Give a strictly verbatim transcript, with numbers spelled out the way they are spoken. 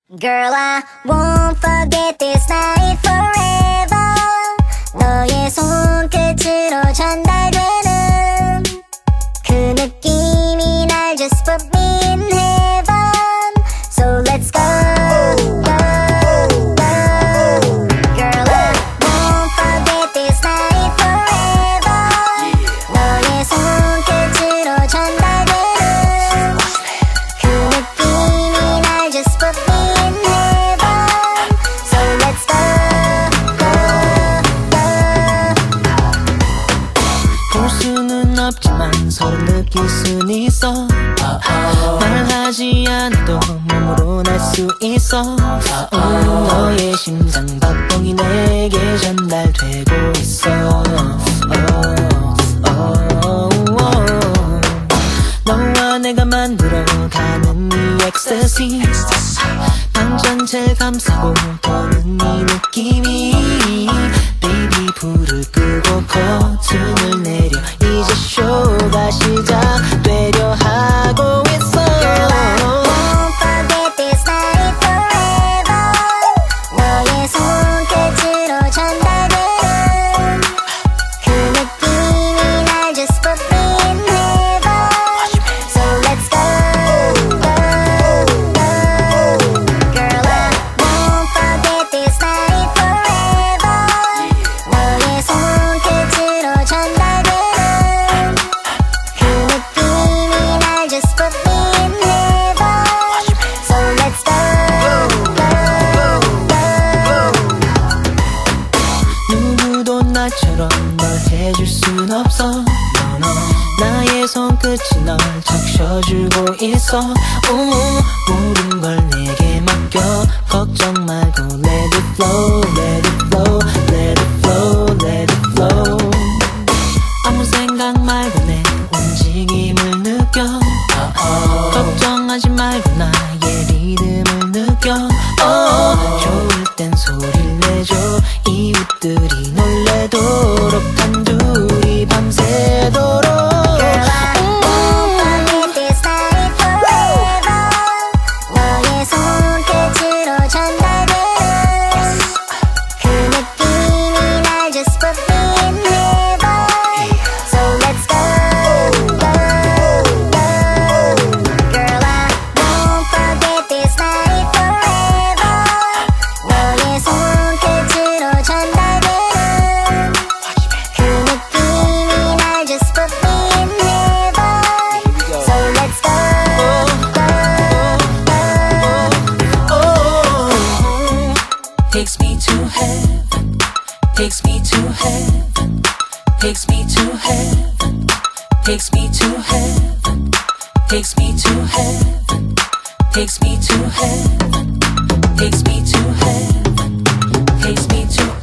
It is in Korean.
Girl, I won't forget this night forever. 너의 손끝으로 전달되는 그 느낌이 날 just put me in heaven. So let's go, go, go. Girl, I won't forget this night forever. 너의 손끝으로 전달되는 그 느낌이 날 just put me in heaven. So let's go, go, go. 볼 수는 없지만 서로 느낄 순 있어. 말하지 않아도 몸으로 날 수 있어. 음, 너의 심장 박동이 내게 전달되고 있어. oh, oh, oh. 너와 내가 만들어가는 이 엑스터시, 방 전체 감싸고 도는 이 느낌이. Baby 불을 끄고 커튼을 내려 이제 쇼가 시작되려 하고 있어. Won't forget this night forever. 너의 손끝으로 전달되는 그 느낌이 날 just put me in heaven. So let's go, go, go. Girl, I won't forget this night forever. 너의 손끝으로 전달되는 그 느낌이 날 just put me in heaven. So let's go, go, go. 누구도 나처럼 널 해줄 순 없어. no, no. 나의 손끝이 널 적셔주고 있어. 오, 모든 걸 내게 맡겨. 걱정 말고 let it flow, let it flow, let it flow, let it flow. 아무 생각 말고 내 움직임을 느껴. 걱정하지 말고 나의 리듬을 느껴. oh, 좋을 땐 소리를 내줘. 이웃들이 놀래도록 단둘이 밤새도록. Girl, I won't forget this night forever. 너의 손끝으로 전달되는 그 느낌이 날 just put me in heaven. So let's go, go, go. Girl, I won't forget this night forever. 너의 손끝으로 전달되는 그 느낌이 날 just put me in heaven. So let's go, go, go. oh, takes me to heaven, takes me to heaven, takes me to heaven, takes me to heaven, takes me to heaven, takes me to heaven, takes me to heaven, takes me to